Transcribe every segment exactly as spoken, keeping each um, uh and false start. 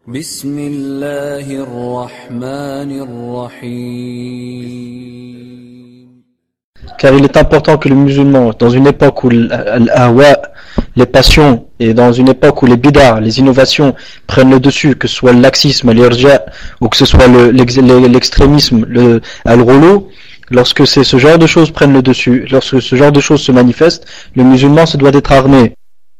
بسم الله الرحمن الرحيم. Car il est important que le musulman, dans une époque où l'ahwa, les passions, et dans une époque où les bid'ah, les innovations prennent le dessus, que ce soit le laxisme, l'irja, ou que ce soit le, l'extrémisme, le al-roulo, lorsque c'est ce genre de choses prennent le dessus, lorsque ce genre de choses se manifestent, le musulman se doit d'être armé.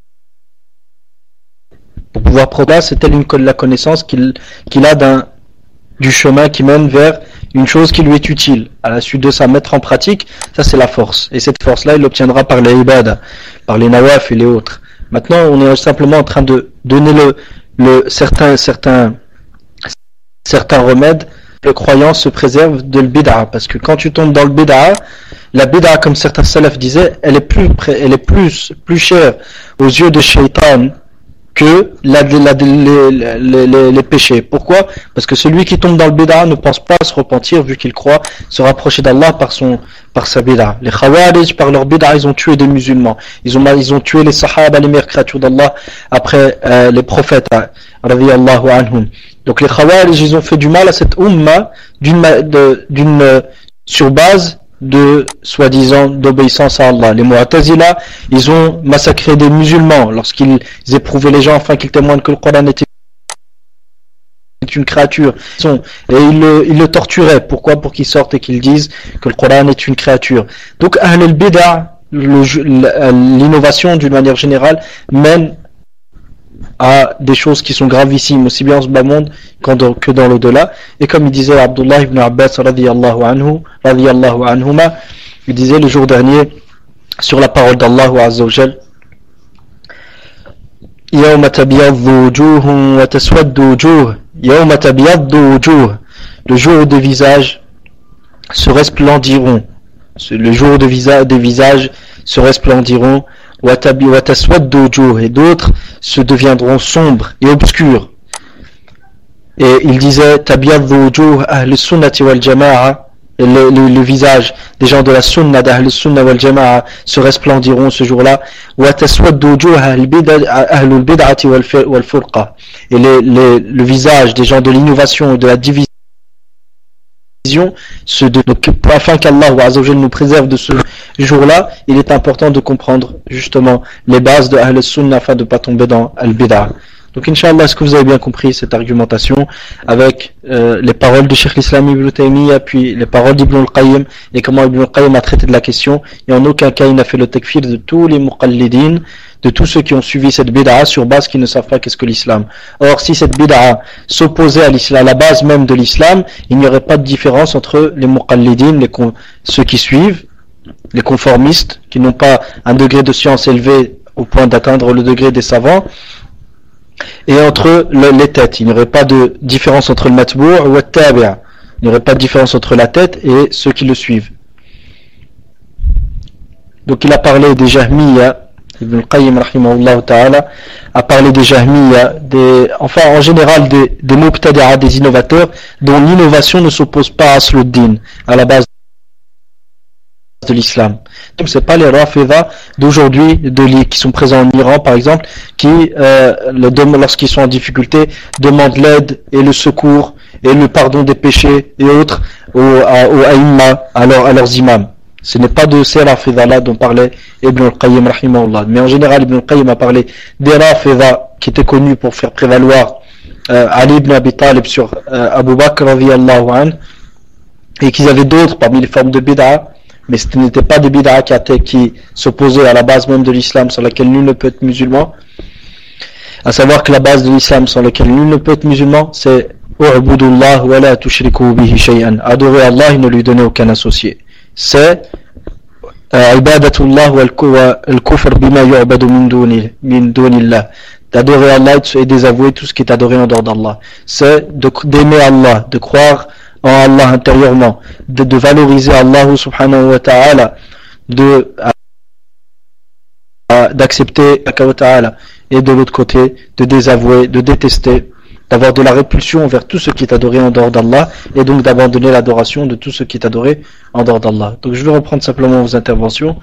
Pour pouvoir prendre, c'est telle une, la connaissance qu'il qu'il a d'un, du chemin qui mène vers une chose qui lui est utile. À la suite de ça, mettre en pratique, ça c'est la force. Et cette force-là, il l'obtiendra par les ibadah, par les nawaf et les autres. Maintenant, on est simplement en train de donner le, le certains, certains, certains remèdes. Le croyant se préserve de le bid'a, parce que quand tu tombes dans le bid'a, la bid'a, comme certains salafs disaient, elle est plus, elle est plus, plus chère aux yeux de shaitan que la, la, les, les, les, les péchés. Pourquoi? Parce que celui qui tombe dans le bid'a ne pense pas se repentir, vu qu'il croit se rapprocher d'Allah par son, par sa bid'a. Les khawarij, par leur bid'a, ils ont tué des musulmans. Ils ont, ils ont tué les sahaba, les meilleures créatures d'Allah, après euh, les prophètes, radiyallahu anhum. Donc les khawarij, ils ont fait du mal à cette umma d'une, d'une, sur base de soi-disant d'obéissance à Allah. Les Mu'tazila, ils ont massacré des musulmans lorsqu'ils éprouvaient les gens afin qu'ils témoignent que le Coran était une créature. Et ils le, ils le torturaient. Pourquoi? Pour qu'ils sortent et qu'ils disent que le Coran est une créature. Donc Ahl al-Bid'a, l'innovation d'une manière générale, mène à des choses qui sont gravissimes, aussi bien en ce bas monde que dans l'au-delà. Et comme il disait Abdullah ibn Abbas radiyallahu anhu, radiyallahu anhuma, il disait le jour dernier sur la parole d'Allah azza wa jal, يَوْمَ تَبْيَضُّ وُجُوهٌ وَتَسْوَدُّ وُجُوهٌ يَوْمَ تَبْيَضُّ وُجُوهٌ, le jour où des visages se resplendiront, le jour où des visages se resplendiront, et d'autres se deviendront sombres et obscurs. Et il disait tabyaddu wujuh ahl sunnati wal jama'a, le, le, le visage des gens de la sunna d'ahl sunna wal jama'a se resplendiront ce jour-là, wa taswaddu wujuh ahl bid'ati wal furqa, et les, les, le visage des gens de l'innovation et de la division. Ce de, donc, afin qu'Allah nous préserve de ce jour-là, il est important de comprendre justement les bases de Ahl Sunnah afin de ne pas tomber dans Al-Bid'ah. Donc Inch'Allah, est-ce que vous avez bien compris cette argumentation avec euh, les paroles du Cheikh l'Islam Ibn Taymiyyah, puis les paroles d'Ibn al-Qayyim, et comment Ibn al-Qayyim a traité de la question, et en aucun cas il n'a fait le takfir de tous les muqallidin, de tous ceux qui ont suivi cette bid'a sur base qui ne savent pas qu'est-ce que l'islam. Or, si cette bid'a s'opposait à l'islam, à la base même de l'islam, il n'y aurait pas de différence entre les muqallidin, les con, ceux qui suivent, les conformistes, qui n'ont pas un degré de science élevé au point d'atteindre le degré des savants, et entre le, les têtes. Il n'y aurait pas de différence entre le matbou' ou le tabi'. Il n'y aurait pas de différence entre la tête et ceux qui le suivent. Donc il a parlé des Jahmiyya. Ibn al-Qayyim rahimahullah ta'ala a parlé des Jahmiyya, des, enfin en général des, des Mubtadi'a, des innovateurs dont l'innovation ne s'oppose pas à Asluddin, à la base de l'islam. Donc c'est pas les Rafida d'aujourd'hui, de, qui sont présents en Iran par exemple, qui euh, le, lorsqu'ils sont en difficulté demandent l'aide et le secours et le pardon des péchés et autres aux, aux aïmma, à, leur, à leurs imams. Ce n'est pas de ces Rafida-là dont parlait Ibn al-Qayyim rahimahullah. Mais en général, Ibn al-Qayyim a parlé des Rafida qui étaient connus pour faire prévaloir euh, Ali ibn Abi Talib sur euh, Abu Bakr radiyallahu anhu, et qu'ils avaient d'autres parmi les formes de bid'a, mais ce n'était pas des bid'a qui, qui s'opposaient à la base même de l'islam sur laquelle nul ne peut être musulman. À savoir que la base de l'islam sur laquelle nul ne peut être musulman, c'est U'budullah wa la tushriku bihi shay'an. Adorer Allah et ne lui donner aucun associé. C'est ibadatullah wal kufr bima yu'badu min dunillah, d'adorer Allah et désavouer tout ce qui est adoré en dehors d'Allah. C'est d'aimer Allah, de croire en Allah intérieurement, de, de valoriser Allah subhanahu wa ta'ala, de d'accepter Allah wa ta'ala, et de l'autre côté de désavouer, de détester, d'avoir de la répulsion vers tout ce qui est adoré en dehors d'Allah, et donc d'abandonner l'adoration de tout ce qui est adoré en dehors d'Allah. Donc je vais reprendre simplement vos interventions.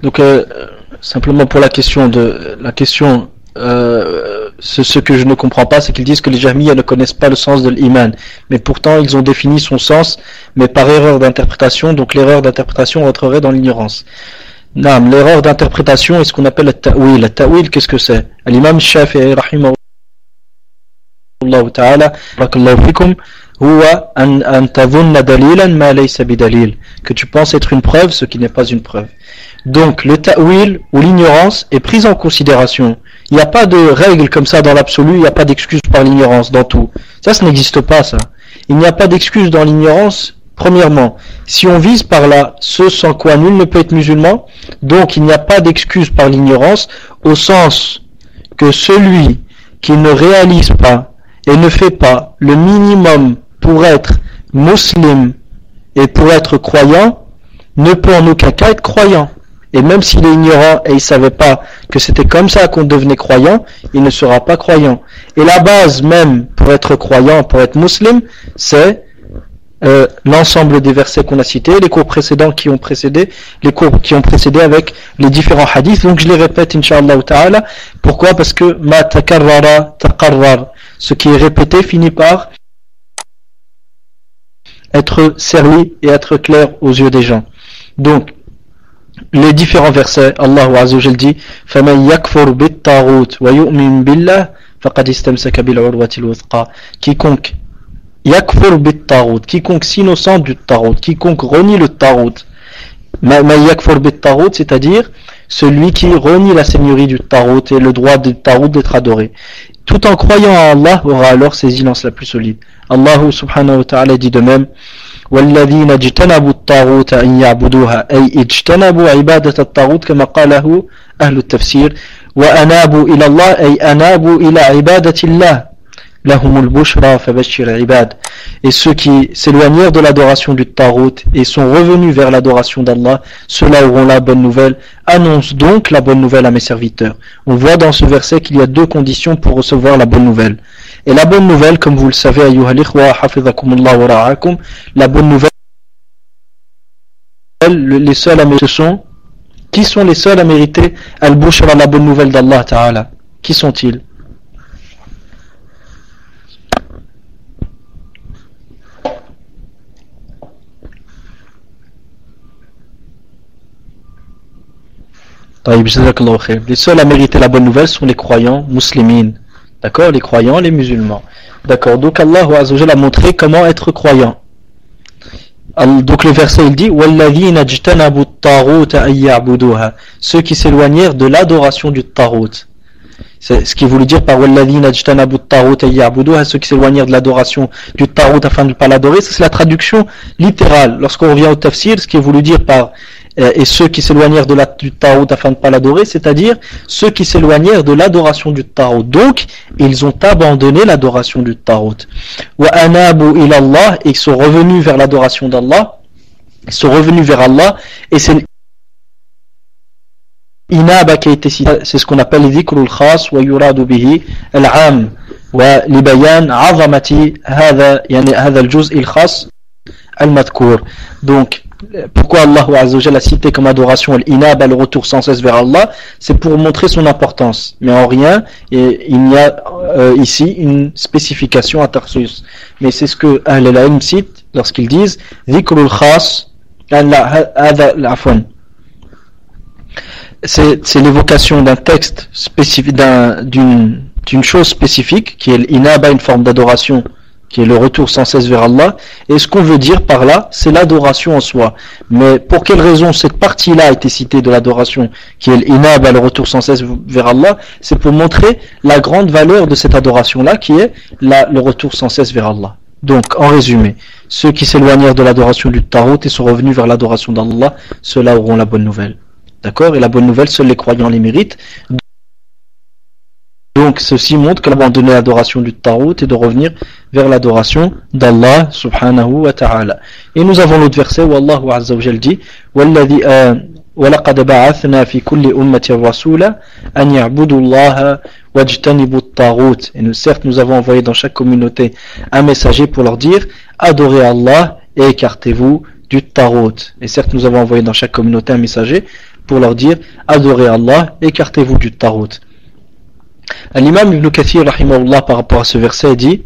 Donc euh, simplement pour la question de la question euh, ce, ce que je ne comprends pas, c'est qu'ils disent que les Jahmiyyah ne connaissent pas le sens de l'iman, mais pourtant ils ont défini son sens, mais par erreur d'interprétation. Donc l'erreur d'interprétation rentrerait dans l'ignorance. Non, l'erreur d'interprétation est ce qu'on appelle le ta'wil. Le ta'wil, qu'est-ce que c'est? L'imam Shafi'i rahimahullah ta'ala barakallahu fikum huwa an an tadhunna dalilan ma laysa bidalil, que tu penses être une preuve ce qui n'est pas une preuve. Donc le ta'wil ou l'ignorance est prise en considération. Il n'y a pas de règle comme ça dans l'absolu, il n'y a pas d'excuse par l'ignorance dans tout. Ça, ça n'existe pas, ça. Il n'y a pas d'excuse dans l'ignorance. Premièrement, si on vise par là ce sans quoi nul ne peut être musulman, donc il n'y a pas d'excuse par l'ignorance, au sens que celui qui ne réalise pas et ne fait pas le minimum pour être musulman et pour être croyant, ne peut en aucun cas être croyant. Et même s'il est ignorant et il ne savait pas que c'était comme ça qu'on devenait croyant, il ne sera pas croyant. Et la base même pour être croyant, pour être musulman, c'est euh, l'ensemble des versets qu'on a cités, les cours précédents qui ont précédé, les cours qui ont précédé avec les différents hadiths. Donc je les répète, Inch'Allah ta'ala. Pourquoi? Parce que ma takarrara taqarrar, ce qui est répété finit par être servi et être clair aux yeux des gens. Donc les différents versets, Allah Azza wa Jalla dit فَمَنْ يَكْفُرْ بِالطَّاغُوتِ وَيُؤْمِنْ بِاللَّهِ فَقَدِ اسْتَمْسَكَ بِالْعُرْوَةِ الْوُثْقَى. Quiconque yakfur bit-taghut, quiconque s'innocente du taghut, quiconque renie le taghut. Ma yakfur bit-taghut, c'est-à-dire celui qui renie la seigneurie du taghut et le droit du taghut d'être adoré, tout en croyant à Allah, aura alors ses innances la plus solide. Allah subhanahu wa ta'ala dit de même والذين اجتنبوا الطاغوت أن يعبدوها أي اجتنبوا عبادة الطاغوت كما قاله أهل التفسير وأنابوا إلى الله أي أنابوا إلى عبادة الله لهم البشرى فبشر عباد. Et ceux qui s'éloignèrent de l'adoration du Tarout et sont revenus vers l'adoration d'Allah, ceux-là auront la bonne nouvelle. Annonce donc la bonne nouvelle à mes serviteurs. On voit dans ce verset qu'il y a deux conditions pour recevoir la bonne nouvelle. Et la bonne nouvelle, comme vous le savez, ayyuhal ikhwa, hafizakumullah wa ra'akum, la bonne nouvelle, les seuls à mériter, ce sont, qui sont les seuls à mériter al-bushra, la bonne nouvelle d'Allah Ta'ala? Qui sont-ils? Les seuls à mériter la bonne nouvelle sont les croyants muslimines. D'accord? Les croyants, les musulmans. D'accord? Donc Allah Azza wa Jalla a montré comment être croyant. Donc le verset il dit وَالَّذِينَ اجْتَنَبُوا الطَّاغُوتَ أَن يَعْبُدُوهَا, ceux qui s'éloignèrent de l'adoration du Tarout. C'est ce qui voulait dire par وَالَّذِينَ اجْتَنَبُوا الطَّاغُوتَ أَن يَعْبُدُوهَا, ceux qui s'éloignèrent de l'adoration du Tarout afin de ne pas l'adorer. Ça c'est la traduction littérale. Lorsqu'on revient au tafsir, ce qui est voulu dire par et ceux qui s'éloignèrent de la, du Tarout afin de ne pas l'adorer, c'est-à-dire ceux qui s'éloignèrent de l'adoration du Tarout. Donc, ils ont abandonné l'adoration du Tarout. Wa anabu ila Allah, et ils sont revenus vers l'adoration d'Allah, ils sont revenus vers Allah, et c'est l'inaba qui a été cité, c'est ce qu'on appelle le dhikrul khas wa yuradu bihi al-am wa libayan azamati hadha yani hadha al-juz' al-khas al-madhkur. Donc pourquoi Allah Azza wa Jalla a cité comme adoration l'inaba, le retour sans cesse vers Allah, c'est pour montrer son importance, mais en rien et il y a euh, ici une spécification à Tarsus. Mais c'est ce que Ahl al-Ilm cite lorsqu'ils disent dhikrul khas c'est c'est l'évocation d'un texte spécifique, d'un, d'une, d'une chose spécifique qui est l'inaba, une forme d'adoration qui est le retour sans cesse vers Allah, et ce qu'on veut dire par là, c'est l'adoration en soi. Mais pour quelle raison cette partie-là a été citée de l'adoration, qui est l'inaba, le retour sans cesse vers Allah? C'est pour montrer la grande valeur de cette adoration-là, qui est la, le retour sans cesse vers Allah. Donc, en résumé, ceux qui s'éloignèrent de l'adoration du Tarout et sont revenus vers l'adoration d'Allah, ceux-là auront la bonne nouvelle. D'accord? Et la bonne nouvelle, seuls les croyants les méritent. Donc ceci montre que l'abandonner l'adoration du Tarout et de revenir vers l'adoration d'Allah subhanahu wa ta'ala. Et nous avons l'autre verset où Allah Azza wa Jalla dit وَالَّذِي وَلَقَدْ بَعَثْنَا فِي كُلِّ أُمَّةٍ رَسُولًا أَنْ يَعْبُدُوا اللَّهَ وَاجْتَنِبُوا الطَّاغُوتَ. Et nous, certes, nous avons envoyé dans chaque communauté un messager pour leur dire adorez Allah et écartez-vous du Tarout. Et certes, nous avons envoyé dans chaque communauté un messager pour leur dire adorez Allah, écartez-vous du Tarot. L'imam Ibn Kathir rahimahullah par rapport à ce verset dit: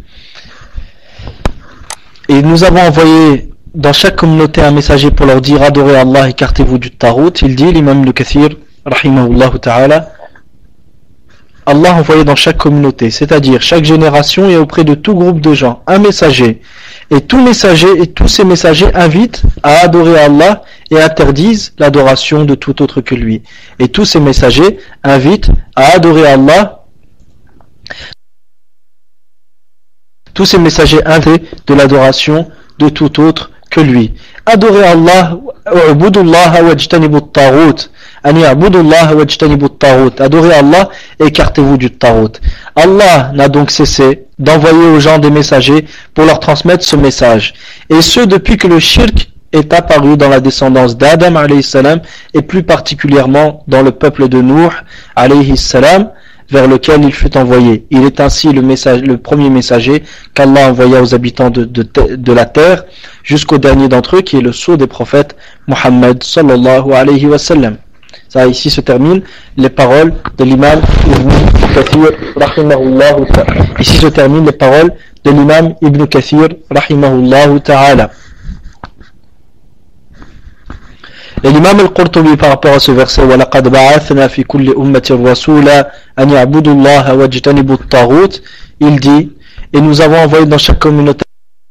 et nous avons envoyé dans chaque communauté un messager pour leur dire adorez Allah, écartez-vous du Tarot. Il dit, l'imam Ibn Kathir rahimahullah ta'ala, Allah a envoyé dans chaque communauté, c'est-à-dire chaque génération et auprès de tout groupe de gens, un messager. Et tout messager et tous ces messagers invitent à adorer Allah et interdisent l'adoration de tout autre que lui. Et tous ces messagers invitent à adorer Allah. Tous ces messagers invitent de l'adoration de tout autre que lui. Adorez Allah, ubudullah wajtanibut taghut. Adorez Allah et écartez-vous du Tarot. Allah n'a donc cessé d'envoyer aux gens des messagers pour leur transmettre ce message. Et ce depuis que le shirk est apparu dans la descendance d'Adam alayhi salam et plus particulièrement dans le peuple de Nuh alayhi salam vers lequel il fut envoyé. Il est ainsi le, message, le premier messager qu'Allah envoya aux habitants de, de, de la terre jusqu'au dernier d'entre eux qui est le sceau des prophètes Muhammad sallallahu alayhi wa sallam. Ça, ici se terminent les paroles de l'imam Ibn Kathir rahimahullah. Ici se terminent les paroles de l'imam Ibn Kathir rahimahullah ta'ala. Et l'imam al-Qurtubi par rapport à ce verset وَلَقَدْ بَعَثْنَا فِي كُلِّ أُمَّةٍ رَسُولًا أَنْ يَعْبُدُوا اللَّهَ وَاجْتَنِبُوا الطَّاغُوتَ. Il dit, et nous avons envoyé dans chaque communauté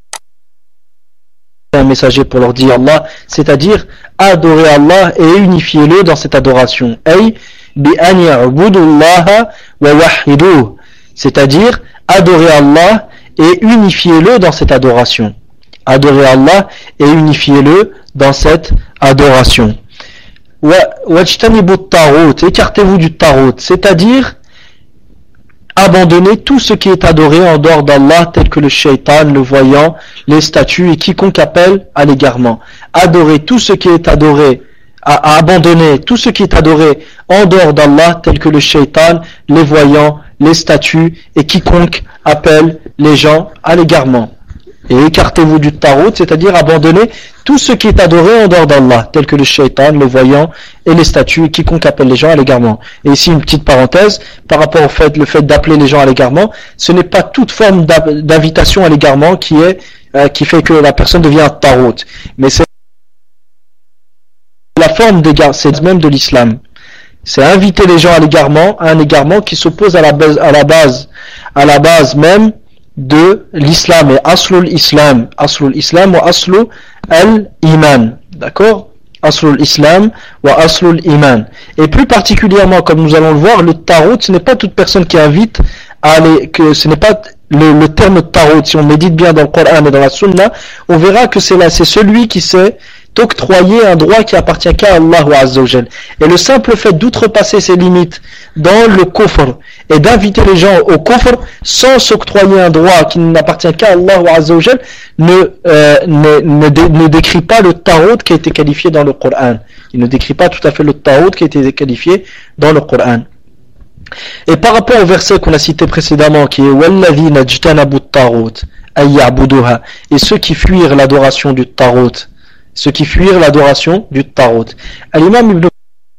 un messager pour leur dire Allah, c'est-à-dire adorer Allah et unifiez-le dans cette adoration. Ay bi an ya'budullaha wa wahhiduhu, c'est-à-dire adorer Allah et unifiez-le dans cette adoration. Adorer Allah et unifiez-le dans cette adoration. Wa wajtanibu at-taghut, écartez-vous du Tarot, c'est-à-dire abandonnez tout ce qui est adoré en dehors d'Allah, tel que le shaitan, le voyant, les statues et quiconque appelle à l'égarement. Adorez tout ce qui est adoré, à, à abandonner tout ce qui est adoré en dehors d'Allah, tel que le shaitan, les voyants, les statues et quiconque appelle les gens à l'égarement. Et écartez-vous du Tarot, c'est-à-dire abandonnez tout ce qui est adoré en dehors d'Allah, tel que le shaitan, le voyant et les statues, et quiconque appelle les gens à l'égarement. Et ici une petite parenthèse, par rapport au fait, le fait d'appeler les gens à l'égarement, ce n'est pas toute forme d'invitation à l'égarement qui est, euh, qui fait que la personne devient un Tarot. Mais c'est la forme d'égarement, c'est même de l'islam. C'est inviter les gens à l'égarement, à un égarement qui s'oppose à la base, à la base, à la base même de l'islam, et aslul islam, aslul islam wa aslu al-iman, d'accord, aslul islam wa aslul iman. Et plus particulièrement, comme nous allons le voir, le Tarot, ce n'est pas toute personne qui invite à aller, que ce n'est pas le, le terme Tarot, si on médite bien dans le Coran et dans la Sunna, on verra que c'est là, c'est celui qui s'est octroyer un droit qui appartient qu'à Allah Azza wa Jal. Et le simple fait d'outrepasser ses limites dans le kufr et d'inviter les gens au kufr sans s'octroyer un droit qui n'appartient qu'à Allah Azza wa Jal ne, euh, ne, ne, dé, ne décrit pas le Tarot qui a été qualifié dans le Coran. Il ne décrit pas tout à fait le Tarot qui a été qualifié dans le Coran. Et par rapport au verset qu'on a cité précédemment qui est وَالَّذِينَ اجْتَنَبُوا الطَّاغُوتَ أَن يَعْبُدُوهَا, et ceux qui fuirent l'adoration du Tarot, ceux qui fuirent l'adoration du Tarot. L'imam Ibn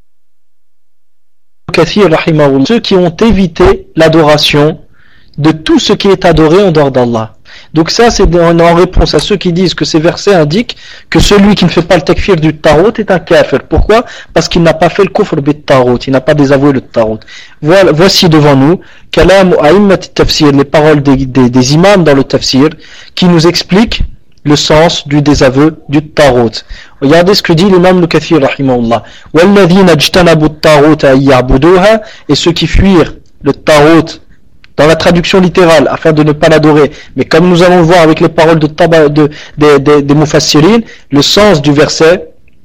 Kathir rahimahullah, ceux qui ont évité l'adoration de tout ce qui est adoré en dehors d'Allah. Donc ça c'est en réponse à ceux qui disent que ces versets indiquent que celui qui ne fait pas le takfir du Tarot est un kafir. Pourquoi? Parce qu'il n'a pas fait le kufr bit Tarot, il n'a pas désavoué le Tarot. Voilà, voici devant nous kalam a'immat tafsir, les paroles des, des, des imams dans le tafsir qui nous expliquent le sens du désaveu du Tarot. Regardez ce que dit l'imam Ibn Kathir rahimahullah. Walladhina ijtanabu at-taghut an ya'buduha, et ceux qui fuirent le Tarot dans la traduction littérale afin de ne pas l'adorer, mais comme nous allons le voir avec les paroles de, de, de, de, de, des Mufassirin, le sens du verset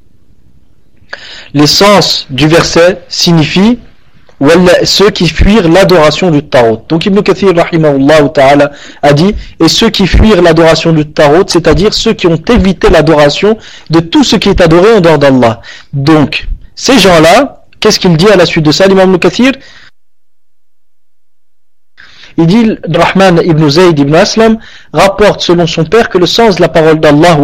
le sens du verset signifie ceux qui fuirent l'adoration du Tarot. Donc Ibn Kathir rahimahullah ta'ala a dit, et ceux qui fuirent l'adoration du Tarot, c'est-à-dire ceux qui ont évité l'adoration de tout ce qui est adoré en dehors d'Allah. Donc ces gens-là, qu'est-ce qu'il dit à la suite de ça, l'imam Ibn Kathir? Il dit, Rahman ibn Zayd ibn Aslam rapporte selon son père que le sens de la parole d'Allah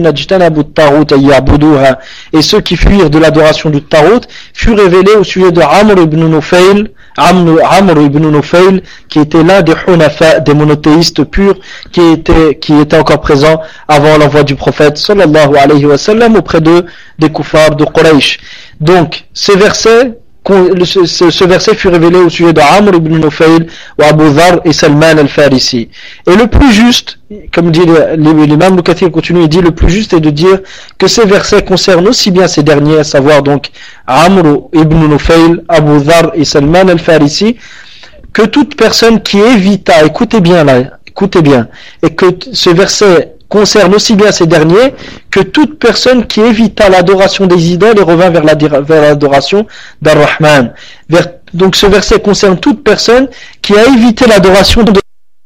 et ceux qui fuirent de l'adoration du Tarot fut révélé au sujet de Amr ibn Nufayl, Amr ibn Nufayl, qui était l'un des Hunafa, des monothéistes purs, qui était, qui était encore présent avant l'envoi du prophète sallallahu alayhi wa sallam auprès de, des kuffars de Quraysh. Donc, ces versets, ce, ce, ce verset fut révélé au sujet de Amr ibn Nufayl, ou Abu Dhar et Salman al-Farisi. Et le plus juste, comme dit l'imam Al-Kathir continue, il dit le plus juste est de dire que ces versets concernent aussi bien ces derniers, à savoir donc Amr ibn Nufayl, Abu Dhar et Salman al-Farisi, que toute personne qui évita, écoutez bien là, écoutez bien, et que ce verset concerne aussi bien ces derniers que toute personne qui évita l'adoration des idoles et revint vers, la, vers l'adoration d'Ar-Rahman. Vers, donc ce verset concerne toute personne qui a évité l'adoration de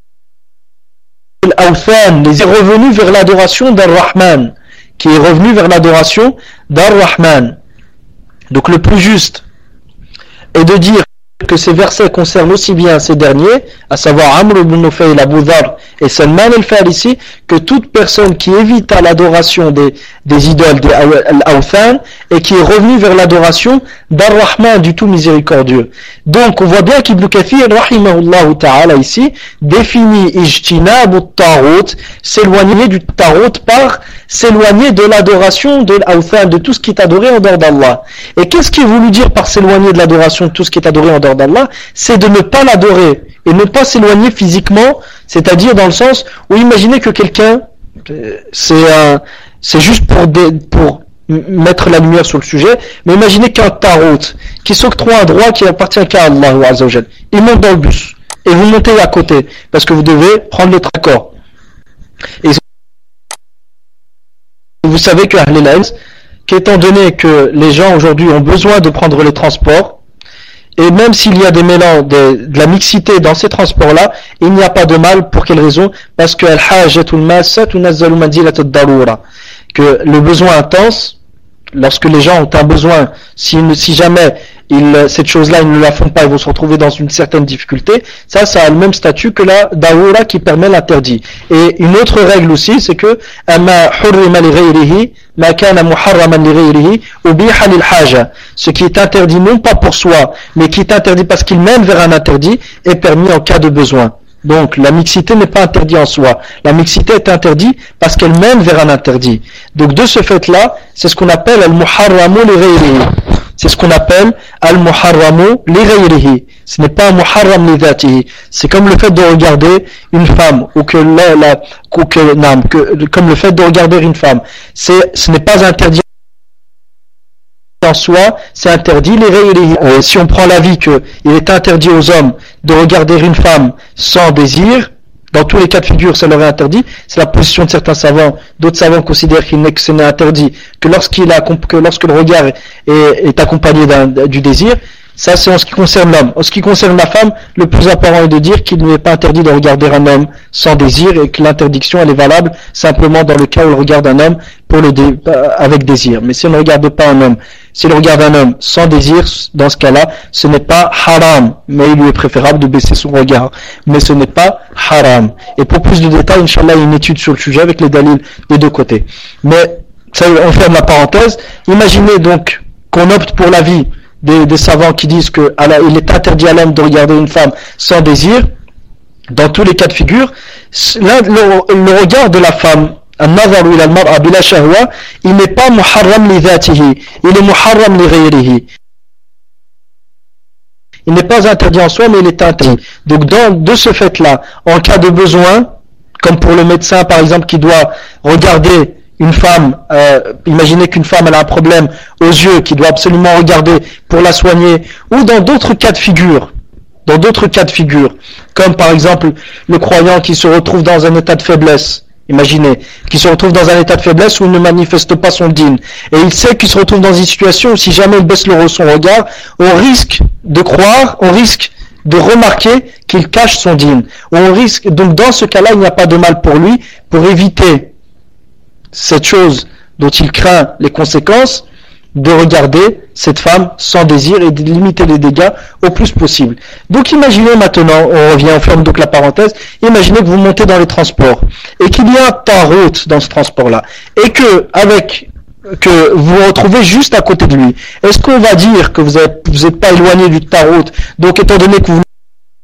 l'Awthan, les est revenu vers l'adoration d'Ar-Rahman, qui est revenu vers l'adoration d'Ar-Rahman. Donc le plus juste est de dire que ces versets concernent aussi bien ces derniers, à savoir Amr ibn Nufayl, Abu Dhar et Salman al-Farisi, que toute personne qui évita l'adoration des, des idoles de Al-Awthan et qui est revenue vers l'adoration d'Ar-Rahman, du tout miséricordieux. Donc on voit bien qu'Ibn Kathir, rahimahullah ta'ala, ici, définit ijtinab at-tarut, s'éloigner du tarot par s'éloigner de l'adoration de l'Awthan, de tout ce qui est adoré en dehors d'Allah. Et qu'est-ce qui est voulu dire par s'éloigner de l'adoration de tout ce qui est adoré en dehors d'Allah? C'est de ne pas l'adorer et ne pas s'éloigner physiquement, c'est-à-dire dans le sens où imaginez que quelqu'un, c'est un, c'est juste pour, des, pour mettre la lumière sur le sujet, mais imaginez qu'un tarot qui s'octroie un droit qui appartient qu'à Allah Azza wa Jal, il monte dans le bus et vous montez à côté parce que vous devez prendre l'autre accord. Et vous savez que Ahl al-Ilm, qu'étant donné que les gens aujourd'hui ont besoin de prendre les transports, et même s'il y a des mélanges, de, de la mixité dans ces transports-là, il n'y a pas de mal. Pour quelle raison? Parce que que le besoin intense, lorsque les gens ont un besoin, si, si jamais ils, cette chose-là, ils ne la font pas, ils vont se retrouver dans une certaine difficulté, ça, ça a le même statut que la daoura qui permet l'interdit. Et une autre règle aussi, c'est que ce qui est interdit non pas pour soi, mais qui est interdit parce qu'il mène vers un interdit, est permis en cas de besoin. Donc la mixité n'est pas interdite en soi. La mixité est interdite parce qu'elle mène vers un interdit. Donc de ce fait-là, c'est ce qu'on appelle al-muharramu li ghayrihi. C'est ce qu'on appelle al-muharramu li ghayrihi. Ce n'est pas un muharram li dhatihi. C'est comme le fait de regarder une femme ou que la, la ou que, non, que comme le fait de regarder une femme. C'est ce n'est pas interdit en soi, c'est interdit les ghayrihi. Euh, si on prend l'avis que il est interdit aux hommes de regarder une femme sans désir, dans tous les cas de figure, ça leur est interdit. C'est la position de certains savants. D'autres savants considèrent qu'il n'est que ce n'est interdit que lorsqu'il a, que lorsque le regard est, est accompagné d'un, du désir. Ça, c'est en ce qui concerne l'homme. En ce qui concerne la femme, le plus apparent est de dire qu'il n'est pas interdit de regarder un homme sans désir et que l'interdiction, elle est valable simplement dans le cas où elle regarde un homme pour le dé, avec désir. Mais si on ne regarde pas un homme, si on regarde un homme sans désir, dans ce cas-là, ce n'est pas haram, mais il lui est préférable de baisser son regard. Mais ce n'est pas haram. Et pour plus de détails, Inch'Allah, il y a une étude sur le sujet avec les dalils des deux côtés. Mais, ça, on ferme la parenthèse. Imaginez donc qu'on opte pour la vie Des, des savants qui disent que il est interdit à l'homme de regarder une femme sans désir. Dans tous les cas de figure, là, le, le regard de la femme, il n'est pas muharram li dhatihi, il est muharram li ghayrihi. Il n'est pas interdit en soi, mais il est interdit. Donc dans, de ce fait-là, en cas de besoin, comme pour le médecin par exemple qui doit regarder une femme, euh, imaginez qu'une femme elle a un problème aux yeux, qui doit absolument regarder pour la soigner, ou dans d'autres cas de figure, dans d'autres cas de figure, comme par exemple le croyant qui se retrouve dans un état de faiblesse, imaginez, qui se retrouve dans un état de faiblesse où il ne manifeste pas son dîn, et il sait qu'il se retrouve dans une situation où si jamais il baisse le, son regard, on risque de croire, on risque de remarquer qu'il cache son dîn, on risque, donc dans ce cas-là, il n'y a pas de mal pour lui, pour éviter cette chose dont il craint les conséquences, de regarder cette femme sans désir et de limiter les dégâts au plus possible. Donc imaginez maintenant, on revient, on ferme donc la parenthèse, imaginez que vous montez dans les transports et qu'il y a un tarot dans ce transport-là et que avec que vous vous retrouvez juste à côté de lui. Est-ce qu'on va dire que vous n'êtes vous êtes pas éloigné du tarot, donc étant donné que vous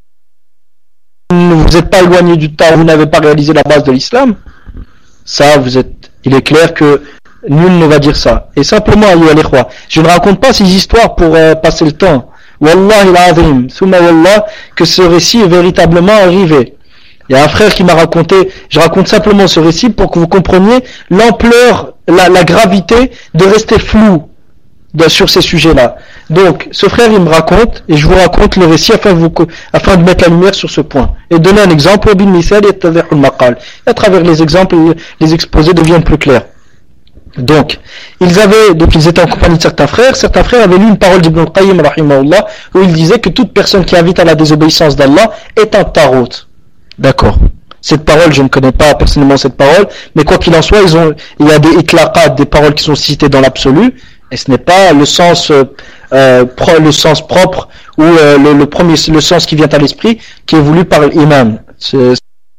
vous n'êtes pas éloigné du tarot, vous n'avez pas réalisé la base de l'islam? Ça, vous êtes, il est clair que nul ne va dire ça. Et simplement, je ne raconte pas ces histoires pour euh, passer le temps. Wallahi al-azim, summa wallah, que ce récit est véritablement arrivé. Il y a un frère qui m'a raconté, je raconte simplement ce récit pour que vous compreniez l'ampleur, la, la gravité de rester flou de, sur ces sujets-là. Donc, ce frère, il me raconte, et je vous raconte le récit afin de, vous, afin de mettre la lumière sur ce point. Et donner un exemple, à travers les exemples, les exposés deviennent plus clairs. Donc, ils avaient, donc ils étaient en compagnie de certains frères. Certains frères avaient lu une parole d'Ibn al-Qayyim, rahimahullah, où il disait que toute personne qui invite à la désobéissance d'Allah est un tarot. D'accord. Cette parole, je ne connais pas personnellement cette parole, mais quoi qu'il en soit, ils ont, il y a des itlaqat, des paroles qui sont citées dans l'absolu, et ce n'est pas le sens, euh, pro, le sens propre ou euh, le, le premier, le sens qui vient à l'esprit, qui est voulu par l'imam. C'est,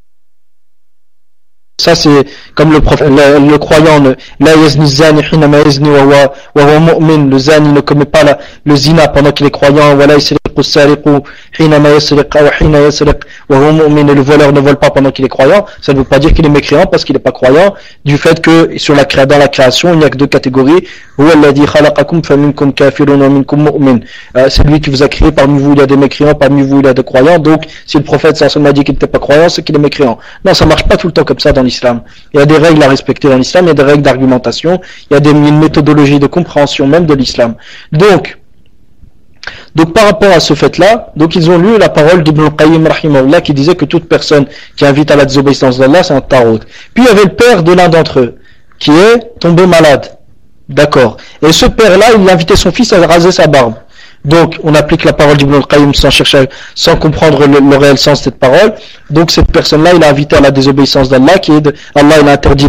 ça c'est comme le, prof, le, le croyant, la yazni zani hinama yazni wa huwa mu'min, le zani ne commet pas la, le zina pendant qu'il est croyant, wa la yasriqu as-sariqu hinama yasriq wa hina yasriq wa huwa mu'min, et le voleur ne vole pas pendant qu'il est croyant. Ça ne veut pas dire qu'il est mécréant parce qu'il n'est pas croyant, du fait que sur la dans la création il n'y a que deux catégories. Huwa alladhi khalaqakum faminkum kafirun wa minkum mu'min. C'est lui qui vous a créé, parmi vous il y a des mécréants, parmi vous il y a des croyants. Donc si le prophète sallallahu alayhi wa sallam a dit qu'il n'était pas croyant, c'est qu'il est mécréant. Non, ça marche pas tout le temps comme ça dans l'islam. Il y a des règles à respecter dans l'islam, il y a des règles d'argumentation, il y a des, une méthodologie de compréhension même de l'islam. Donc, donc par rapport à ce fait-là, donc ils ont lu la parole d'Ibn al-Qayyim rahimahullah qui disait que toute personne qui invite à la désobéissance d'Allah, c'est un tarot. Puis il y avait le père de l'un d'entre eux qui est tombé malade. D'accord. Et ce père-là, il invitait son fils à raser sa barbe. Donc, on applique la parole d'Ibn al-Qayyim sans chercher, sans comprendre le, le réel sens de cette parole. Donc, cette personne-là, il a invité à la désobéissance d'Allah, qui est de, Allah, il a interdit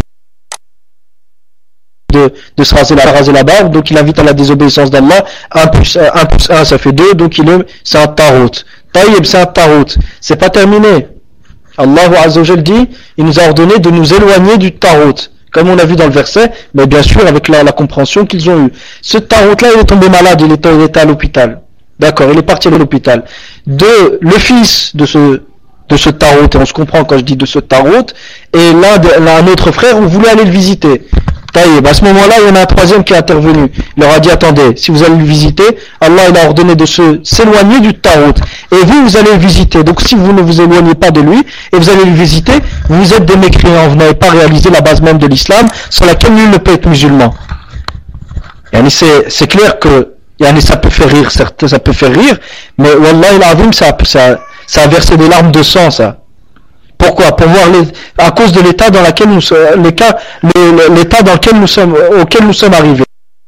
de, de se raser la, raser la barbe. Donc, il invite à la désobéissance d'Allah. un plus un, ça fait deux. Donc, il est, c'est un tarot. Taïb, c'est un tarot. C'est pas terminé. Allah Azza wa Jal dit, il nous a ordonné de nous éloigner du tarot. Comme on a vu dans le verset, mais bien sûr avec la, la compréhension qu'ils ont eue. Ce tarot-là, il est tombé malade, il était, il était à l'hôpital. D'accord, il est parti à l'hôpital. De, le fils de ce, de ce tarot, et on se comprend quand je dis de ce tarot, et l'un, de, l'un autre frère, on voulait aller le visiter. Taïb. À ce moment-là, il y en a un troisième qui est intervenu. Il leur a dit, attendez, si vous allez le visiter, Allah il a ordonné de se, s'éloigner du tarot. Et vous, vous allez le visiter. Donc si vous ne vous éloignez pas de lui, et vous allez le visiter, vous êtes des mécréants. Vous n'avez pas réalisé la base même de l'islam, sans laquelle nul ne peut être musulman. Et c'est, c'est clair que, ça peut faire rire, certes, ça peut faire rire, mais Wallah il azim, ça, ça, ça a versé des larmes de sang, ça. Pourquoi? Pour voir les, à cause de l'état dans lequel nous sommes, les cas, les, l'état dans lequel nous sommes, auquel nous sommes arrivés.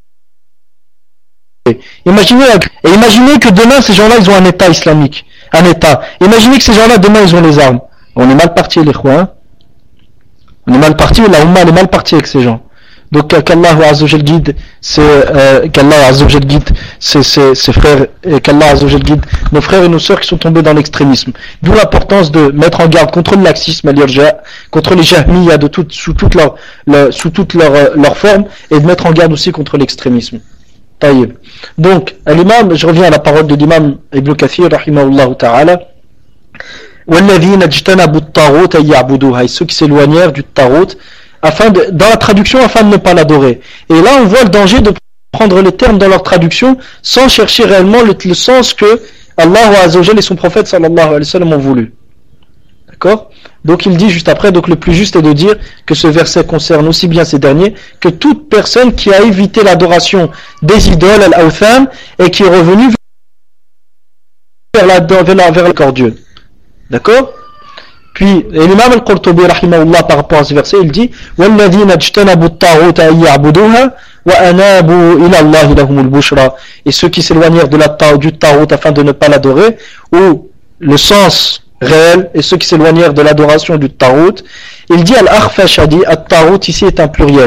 Imaginez, et imaginez que demain ces gens-là ils ont un état islamique, un état. Imaginez que ces gens-là demain ils ont les armes. On est mal parti les croix. Hein? On est mal parti, la Oumma elle est mal partie avec ces gens. Donc qu'Allah Azza wa Jal guide, c'est euh, qu'Allah Azza wa Jal guide ses, ses, ses frères, et qu'Allah Azza wa Jal guide nos frères et nos sœurs qui sont tombés dans l'extrémisme. D'où l'importance de mettre en garde contre le laxisme, contre les jahmiyyah de toute, sous toute leur, leur sous toute leur, leur forme, et de mettre en garde aussi contre l'extrémisme. Taïb. Donc, à l'imam, je reviens à la parole de l'imam Ibn Kathir, rahimahullah ta'ala. وَالَّذِينَ اجْتَنَبُوا الطَّاغُوتَ أَن يَعْبُدُوهَا, et ceux qui s'éloignèrent du tarot, afin de, dans la traduction, afin de ne pas l'adorer. Et là, on voit le danger de prendre les termes dans leur traduction sans chercher réellement le, le sens que Allah Azza wa Jal et son prophète sallallahu alayhi wa sallam ont voulu. D'accord? Donc il dit juste après, donc le plus juste est de dire que ce verset concerne aussi bien ces derniers que toute personne qui a évité l'adoration des idoles, al-awthan, et qui est revenue vers la, vers la, vers le corps Dieu. D'accord? Puis, l'imam al-Qurtubi, rahimahullah, par rapport à ce verset, il dit وَالَّذِينَ اجْتَنَبُوا الطَّاغُوتَ أَن يَعْبُدُوهَا وَأَنَابُوا إِلَى اللَّهِ لَهُمُ الْبُشْرَى, et ceux qui s'éloignèrent de la, du tarot afin de ne pas l'adorer, ou le sens réel, et ceux qui s'éloignèrent de l'adoration du tarot, il dit al-Akhfash a dit at-tarot ici est un pluriel,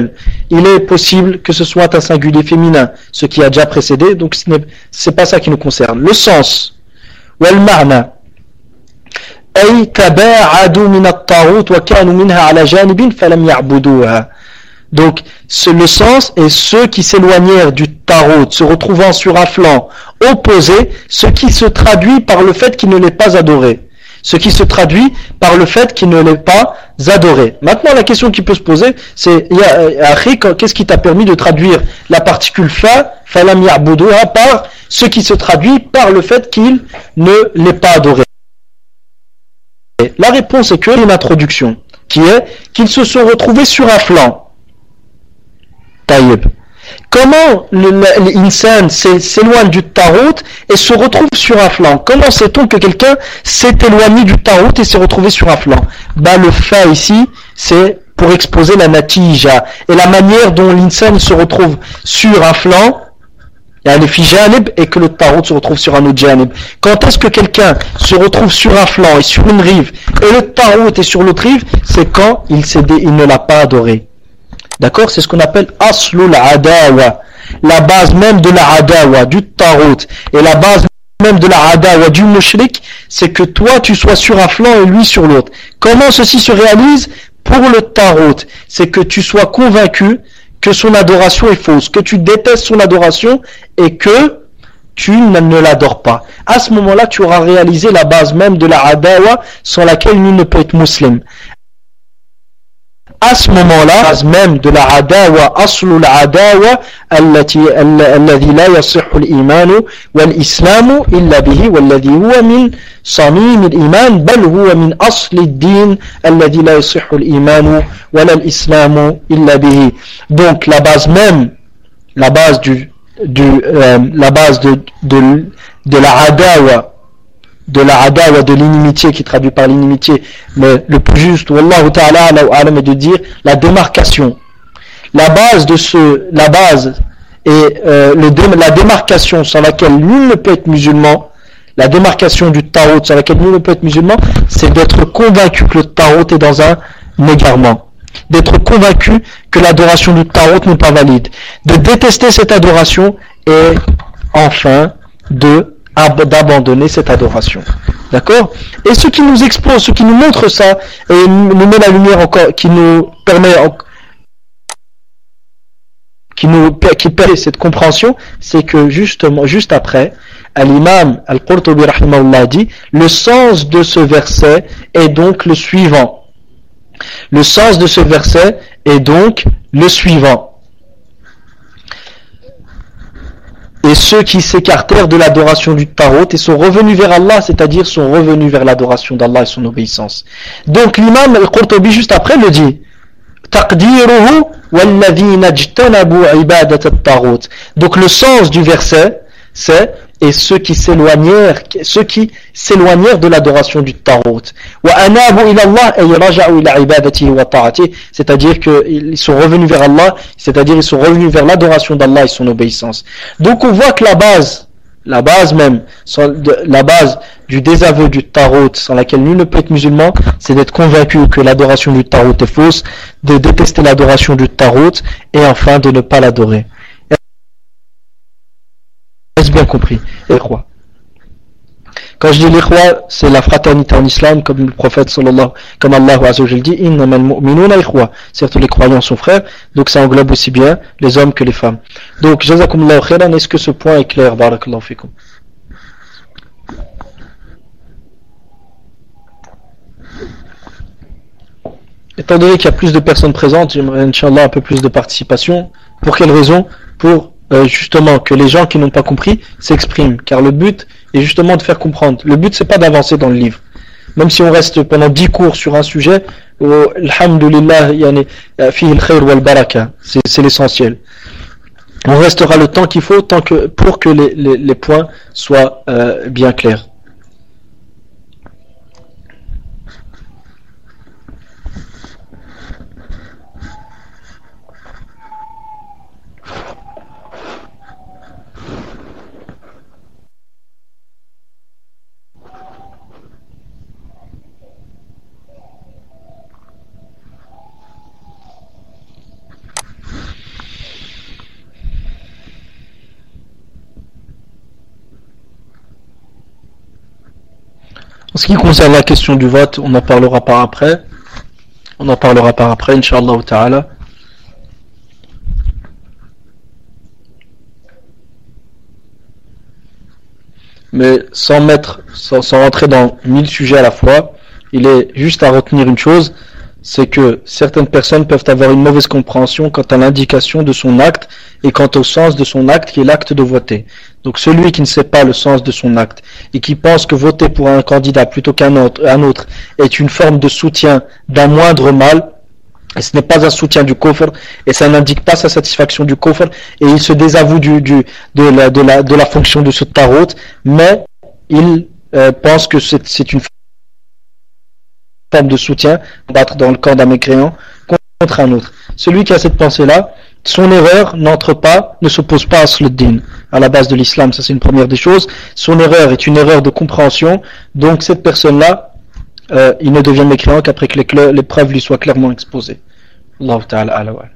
il est possible que ce soit un singulier féminin, ce qui a déjà précédé, donc ce n'est c'est pas ça qui nous concerne. Le sens, wal ma'na, ay taba'adu min at-taghut wa kanu minha ala janibin falam ya'buduha. Donc, c'est le sens est ceux qui s'éloignèrent du tarot, se retrouvant sur un flanc opposé, ce qui se traduit par le fait qu'il ne l'ait pas adoré. Ce qui se traduit par le fait qu'il ne l'ait pas adoré. Maintenant, la question qui peut se poser, c'est, qu'est-ce qui t'a permis de traduire la particule fa, falam ya'buduha, par ce qui se traduit par le fait qu'il ne l'ait pas adoré? La réponse est que une introduction, qui est qu'ils se sont retrouvés sur un flanc. Taïb. Comment l'insan s'éloigne du tarot et se retrouve sur un flanc? Comment sait-on que quelqu'un s'est éloigné du tarot et s'est retrouvé sur un flanc? Bah, le fa ici, c'est pour exposer la natija et la manière dont l'insan se retrouve sur un flanc, il y a le fi janib, et que le tarot se retrouve sur un autre janib. Quand est-ce que quelqu'un se retrouve sur un flanc et sur une rive et le tarot est sur l'autre rive? C'est quand il, il ne l'a pas adoré. D'accord? C'est ce qu'on appelle aslul adawa, la base même de la adawa, du tarot, et la base même de la adawa, du mushrik, c'est que toi tu sois sur un flanc et lui sur l'autre. Comment ceci se réalise? Pour le tarot, c'est que tu sois convaincu que son adoration est fausse, que tu détestes son adoration et que tu ne l'adores pas. À ce moment-là, tu auras réalisé la base même de la adawa sans laquelle nul ne peut être musulman. À ce moment-là, base même de la adawa, aslu l'adawa, allati alladhi la yasihhu al-iman wal-islam illa bihi walladhi huwa min samim al-iman bal huwa min asli ad-din alladhi la yasihhu al-iman wal-islam illa bihi. Donc la base même, la base du du euh, la base de de de la adawa, de la adawa, de l'inimitié, qui traduit par l'inimitié, mais le plus juste, wallahu ta'ala alam, est de dire la démarcation. La base de ce, la base et euh, le, la démarcation sans laquelle nul ne peut être musulman, la démarcation du tarot sans laquelle nul ne peut être musulman, c'est d'être convaincu que le tarot est dans un égarement, d'être convaincu que l'adoration du tarot n'est pas valide, de détester cette adoration et enfin de d'abandonner cette adoration. D'accord? Et ce qui nous expose, ce qui nous montre ça, et nous met la lumière encore, qui nous permet, qui nous, qui permet cette compréhension, c'est que justement, juste après, l'imam Al-Qurtubi rahimahullah dit, le sens de ce verset est donc le suivant. Le sens de ce verset est donc le suivant. Et ceux qui s'écartèrent de l'adoration du tarot et sont revenus vers Allah, c'est-à-dire sont revenus vers l'adoration d'Allah et son obéissance. Donc l'imam Al-Qurtubi juste après le dit, taqdiruhu walladhina ijtanabu ibadat at-tarut. Donc le sens du verset, c'est et ceux qui s'éloignèrent, ceux qui s'éloignèrent de l'adoration du tarot. Wa anabu ila Allah ay raja'u ila ibadatihi wa ta'atihi, c'est-à-dire qu'ils sont revenus vers Allah, c'est-à-dire ils sont revenus vers l'adoration d'Allah et son obéissance. Donc on voit que la base, la base même, la base du désaveu du tarot, sans laquelle nul ne peut être musulman, c'est d'être convaincu que l'adoration du tarot est fausse, de détester l'adoration du tarot et enfin de ne pas l'adorer. Est-ce bien compris? Ikhwa. Quand je dis l'ikhwa, c'est la fraternité en islam, comme le prophète sallallahu, comme Allah azza wa jalla dit, innamal mu'minuna ikhwa. Certes, les croyants sont frères, donc ça englobe aussi bien les hommes que les femmes. Donc, jazakumullahu khairan, est-ce que ce point est clair? Barakallahu fikum. Étant donné qu'il y a plus de personnes présentes, j'aimerais, Inch'Allah, un peu plus de participation. Pour quelle raison? Pour Euh, justement que les gens qui n'ont pas compris s'expriment, car le but est justement de faire comprendre. Le but c'est pas d'avancer dans le livre, même si on reste pendant dix cours sur un sujet, oh, alhamdulillah yani fihi al-khair wal baraka, c'est, c'est l'essentiel. On restera le temps qu'il faut tant que, pour que les, les, les points soient euh, bien clairs. En ce qui concerne la question du vote, on en parlera par après. On en parlera par après, Inch'Allah ta'ala. Mais sans mettre, sans, sans rentrer dans mille sujets à la fois, il est juste à retenir une chose, c'est que certaines personnes peuvent avoir une mauvaise compréhension quant à l'indication de son acte et quant au sens de son acte qui est l'acte de voter. Donc celui qui ne sait pas le sens de son acte et qui pense que voter pour un candidat plutôt qu'un autre, un autre est une forme de soutien d'un moindre mal, et ce n'est pas un soutien du kufr, et ça n'indique pas sa satisfaction du kufr, et il se désavoue du, du, de, la, de, la, de la fonction de ce tarot, mais il euh, pense que c'est, c'est une forme de soutien, battre dans le camp d'un mécréant contre un autre. Celui qui a cette pensée-là, son erreur n'entre pas, ne s'oppose pas à Sluddin, à la base de l'islam, ça c'est une première des choses. Son erreur est une erreur de compréhension, donc cette personne-là, euh, il ne devient mécréant qu'après que les, les preuves lui soient clairement exposées. Allah ta'ala ala wa.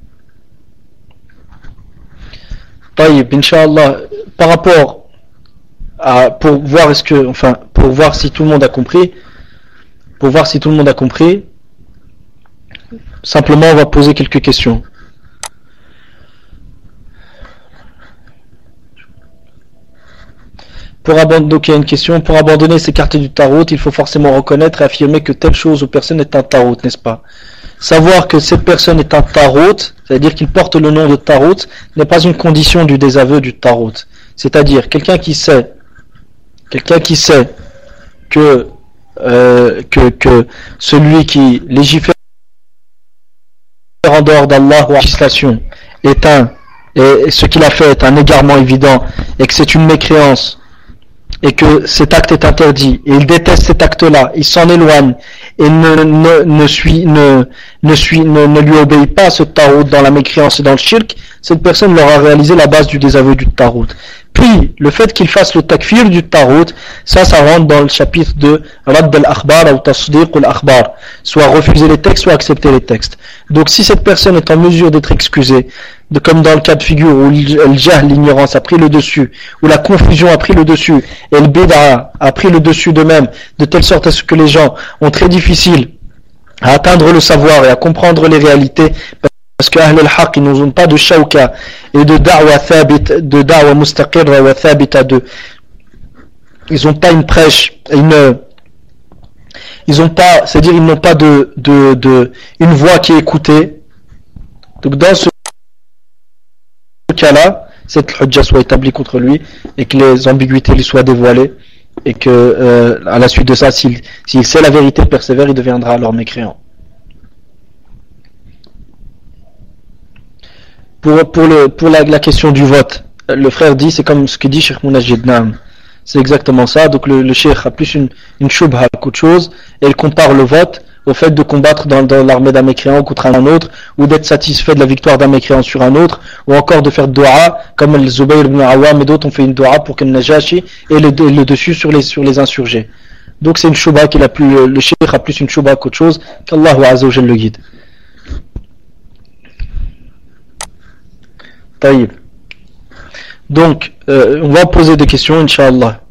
Taïb, Inch'Allah, par rapport à, pour voir est-ce que, enfin, pour voir si tout le monde a compris, pour voir si tout le monde a compris, simplement on va poser quelques questions. Pour abandonner, donc il y a une question, pour abandonner ces cartes du tarot, il faut forcément reconnaître et affirmer que telle chose ou personne est un tarot, n'est-ce pas? Savoir que cette personne est un tarot, c'est-à-dire qu'il porte le nom de tarot, n'est pas une condition du désaveu du tarot. C'est-à-dire quelqu'un qui sait, quelqu'un qui sait que, euh, que, que celui qui légifère en dehors d'Allah ou législation est un, et ce qu'il a fait est un égarement évident, et que c'est une mécréance, et que cet acte est interdit, et il déteste cet acte-là, il s'en éloigne, et ne, ne, ne, suit, ne, ne, suit, ne, ne lui obéit pas à ce tarot dans la mécréance et dans le shirk, cette personne leur a réalisé la base du désaveu du tarot. Puis, le fait qu'il fasse le takfir du tarot, ça, ça rentre dans le chapitre de Radd al-Akhbar ou Tasdiq al-Akhbar, soit refuser les textes, soit accepter les textes. Donc, si cette personne est en mesure d'être excusée, de, comme dans le cas de figure où le jahl, l'ignorance, a pris le dessus, où la confusion a pris le dessus, et le bid'a a pris le dessus de même, de telle sorte à ce que les gens ont très difficile à atteindre le savoir et à comprendre les réalités, parce que Ahl al-Haq, ils n'ont pas de shawka et de da'wa thabit, de da'wa mustaqirra wa thabita de, ils n'ont pas une prêche, une, ils ont pas, c'est-à-dire ils n'ont pas de, de, de, une voix qui est écoutée. Donc dans ce cas-là, cette hujja soit établie contre lui et que les ambiguïtés lui soient dévoilées et que, euh, à la suite de ça, s'il, s'il sait la vérité, persévère, il deviendra alors mécréant. Pour, pour, le, pour la, la question du vote, le frère dit, c'est comme ce que dit Cheikh Mounajid Naam. C'est exactement ça. Donc le, le Cheikh a plus une, une shubha qu'autre chose, et il compare le vote au fait de combattre dans, dans l'armée d'un mécréant contre un autre, ou d'être satisfait de la victoire d'un mécréant sur un autre, ou encore de faire dua, comme le Zubayr ibn Awam et d'autres ont fait une dua pour que le Najashi ait le, le dessus sur les, sur les insurgés. Donc c'est une shubha qu'il a plus, le Cheikh a plus une shubha qu'autre chose, qu'Allahu Azza wa Jalla le guide. Taïb. Donc, euh, on va poser des questions, Inch'Allah.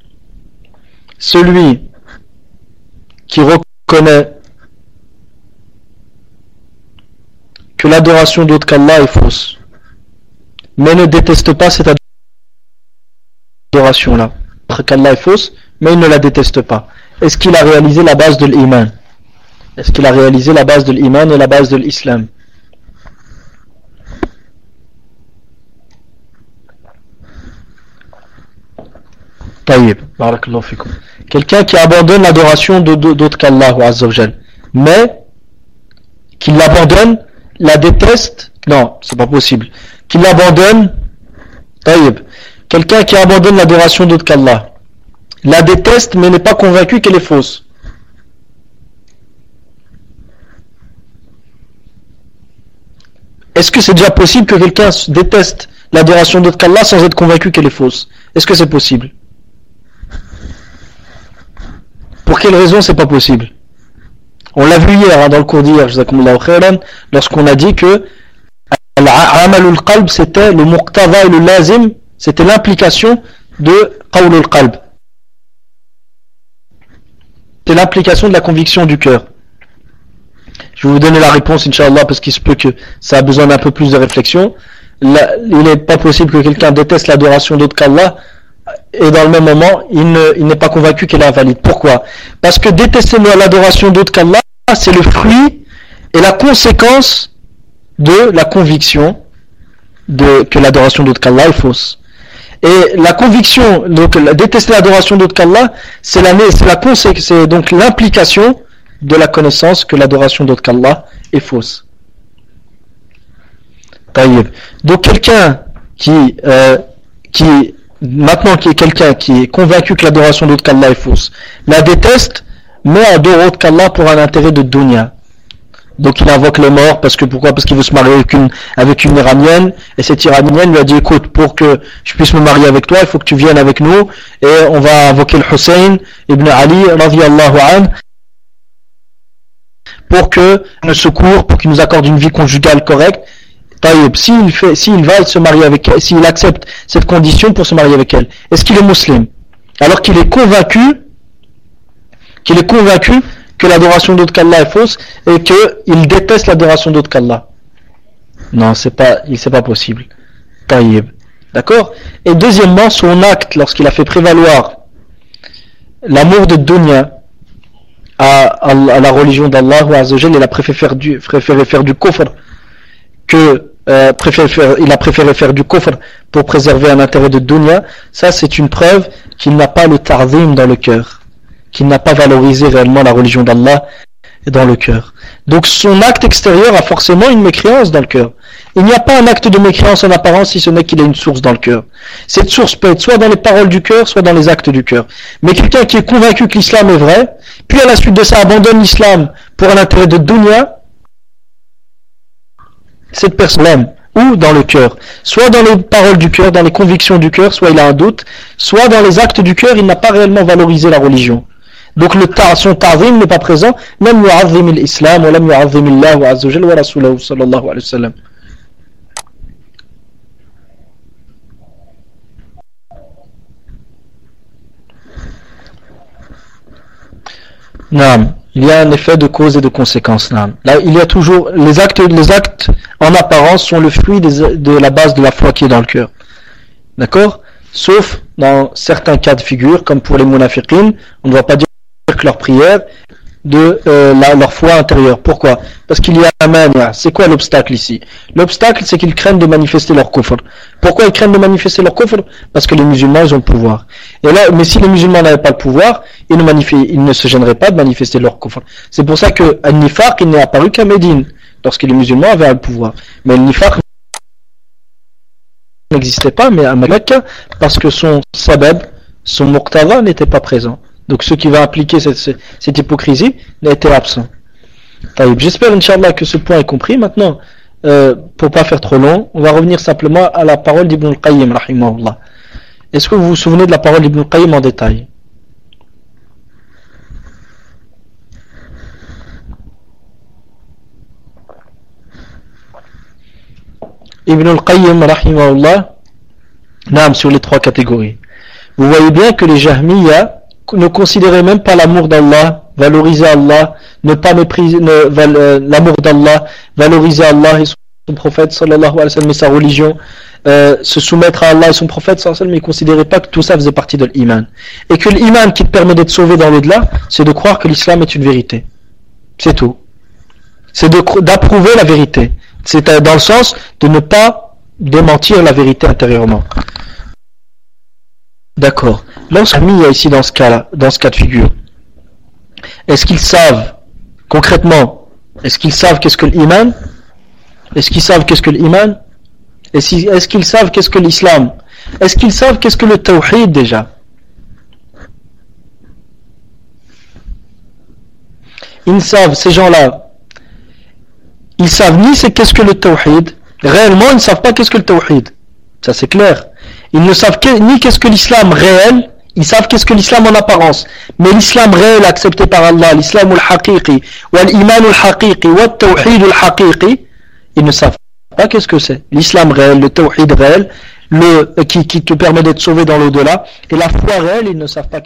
Celui qui reconnaît que l'adoration d'autre qu'Allah est fausse, mais ne déteste pas cette adoration-là, qu'Allah est fausse, mais il ne la déteste pas. Est-ce qu'il a réalisé la base de l'iman? Est-ce qu'il a réalisé la base de l'iman et la base de l'islam? Taïb, barakallahu fikum. Quelqu'un qui abandonne l'adoration d'autre qu'Allah Azza wa Jal, mais qui l'abandonne, la déteste, non, c'est pas possible. Qui l'abandonne, taïb. Quelqu'un qui abandonne l'adoration d'autre qu'Allah, la déteste mais n'est pas convaincu qu'elle est fausse. Est-ce que c'est déjà possible que quelqu'un déteste l'adoration d'autre qu'Allah sans être convaincu qu'elle est fausse? Est-ce que c'est possible? Pour quelle raison c'est pas possible? On l'a vu hier hein, dans le cours d'hier, lorsqu'on a dit que Amalul Qalb c'était le muqtada et le lazim, c'était l'implication de Qawlul Qalb. c'est l'implication de la conviction du cœur. Je vais vous donner la réponse, Inch'Allah, parce qu'il se peut que ça a besoin d'un peu plus de réflexion. Là, il n'est pas possible que quelqu'un déteste l'adoration d'autre qu'Allah et dans le même moment, il, ne, il n'est pas convaincu qu'elle est invalide. Pourquoi? Parce que détester l'adoration d'autre qu'Allah, c'est le fruit et la conséquence de la conviction de, que l'adoration d'autre qu'Allah est fausse. Et la conviction, donc la, détester l'adoration d'autre qu'Allah, c'est la, c'est la conséquence, c'est donc l'implication de la connaissance que l'adoration d'autre qu'Allah est fausse. Taïb. Donc quelqu'un qui, euh, qui, maintenant qui est quelqu'un qui est convaincu que l'adoration d'autre qu'Allah est fausse, la déteste, mais adore autre qu'Allah pour un intérêt de dunya. Donc il invoque les morts, parce que pourquoi? Parce qu'il veut se marier avec une, avec une iranienne, et cette iranienne lui a dit, écoute, pour que je puisse me marier avec toi, il faut que tu viennes avec nous, et on va invoquer le Hussein ibn Ali, radiyallahu anhu, pour que nous secours, pour qu'il nous accorde une vie conjugale correcte. Taïb, s'il fait, s'il va se marier avec elle, s'il accepte cette condition pour se marier avec elle, est-ce qu'il est musulman? Alors qu'il est convaincu, qu'il est convaincu que l'adoration d'autre qu'Allah est fausse et qu'il déteste l'adoration d'autre qu'Allah. Non, c'est pas, c'est pas possible. Taïb. D'accord? Et deuxièmement, son acte, lorsqu'il a fait prévaloir l'amour de dunya à, à, à la religion d'Allah ou Azzawajal, il a préféré faire du, préféré faire du kufr que, euh, préféré faire, il a préféré faire du kufr pour préserver un intérêt de dunya. Ça, c'est une preuve qu'il n'a pas le ta'zim dans le cœur, qu'il n'a pas valorisé réellement la religion d'Allah dans le cœur. Donc son acte extérieur a forcément une mécréance dans le cœur. Il n'y a pas un acte de mécréance en apparence si ce n'est qu'il a une source dans le cœur. Cette source peut être soit dans les paroles du cœur, soit dans les actes du cœur. Mais quelqu'un qui est convaincu que l'islam est vrai, puis à la suite de ça abandonne l'islam pour un intérêt de dunya, cette personne l'aime. Ou dans le cœur, soit dans les paroles du cœur, dans les convictions du cœur, soit il a un doute, soit dans les actes du cœur, il n'a pas réellement valorisé la religion. Donc le ta, son ta'zim n'est pas présent, même yu'azzim l'islam, ou même yu'azzim Allah wa azzawajal wa rasulahu sallallahu alayhi wa sallam. Naam. Il y a un effet de cause et de conséquence. Naam. Là, il y a toujours les actes, les actes en apparence sont le fruit des, de la base de la foi qui est dans le cœur. D'accord? Sauf dans certains cas de figure, comme pour les munafiqin, on ne va pas dire que leur prière de euh, la, leur foi intérieure. Pourquoi? Parce qu'il y a un mania. C'est quoi l'obstacle ici? L'obstacle, c'est qu'ils craignent de manifester leur kufr. Pourquoi ils craignent de manifester leur kufr? Parce que les musulmans, ils ont le pouvoir. Et là, mais si les musulmans n'avaient pas le pouvoir, ils ne, manif- ils ne se gêneraient pas de manifester leur kufr. C'est pour ça que Al-Nifaq, il n'est apparu qu'à Médine, lorsque les musulmans avaient le pouvoir. Mais Al-Nifaq n'existait pas, mais à Mecca, parce que son sabab, son muqtada n'était pas présent. Donc ceux qui va appliquer cette, cette, cette hypocrisie étaient absents. J'espère, Inch'Allah, que ce point est compris. Maintenant, euh, pour pas faire trop long, on va revenir simplement à la parole d'Ibn al-Qayyim, rahimahullah. Est-ce que vous vous souvenez de la parole d'Ibn al-Qayyim en détail? Ibn al-Qayyim, rahimahullah, naam, sur les trois catégories. Vous voyez bien que les Jahmiya ne considéraient même pas l'amour d'Allah, valoriser Allah, ne pas mépriser ne, val, euh, l'amour d'Allah, valoriser Allah et son prophète sallallahu alayhi wa sallam et sa religion, euh, se soumettre à Allah et son prophète sallallahu alayhi wa sallam, mais ils ne considéraient pas que tout ça faisait partie de l'iman. Et que l'iman qui te permet d'être sauvé dans l'au-delà, c'est de croire que l'islam est une vérité. C'est tout. C'est de, d'approuver la vérité. C'est dans le sens de ne pas démentir la vérité intérieurement. D'accord. Lorsqu'il y a ici dans ce cas-là, dans ce cas de figure, est-ce qu'ils savent concrètement, est-ce qu'ils savent qu'est-ce que l'iman? Est-ce qu'ils savent qu'est-ce que l'iman? Est-ce qu'ils savent qu'est-ce que l'islam? Est-ce qu'ils savent qu'est-ce que le tawhid déjà? Ils savent, ces gens-là, ils savent ni c'est qu'est-ce que le tawhid, réellement ils ne savent pas qu'est-ce que le tawhid, ça c'est clair. Ils ne savent que, ni qu'est-ce que l'islam réel, ils savent qu'est-ce que l'islam en apparence. Mais l'islam réel accepté par Allah, l'islam al-haqiqi, ou l'iman al-haqiqi, ou le tawhid al-haqiqi, ils ne savent pas qu'est-ce que c'est. L'islam réel, le tawhid réel, le, qui, qui te permet d'être sauvé dans l'au-delà, et la foi réelle, ils ne savent pas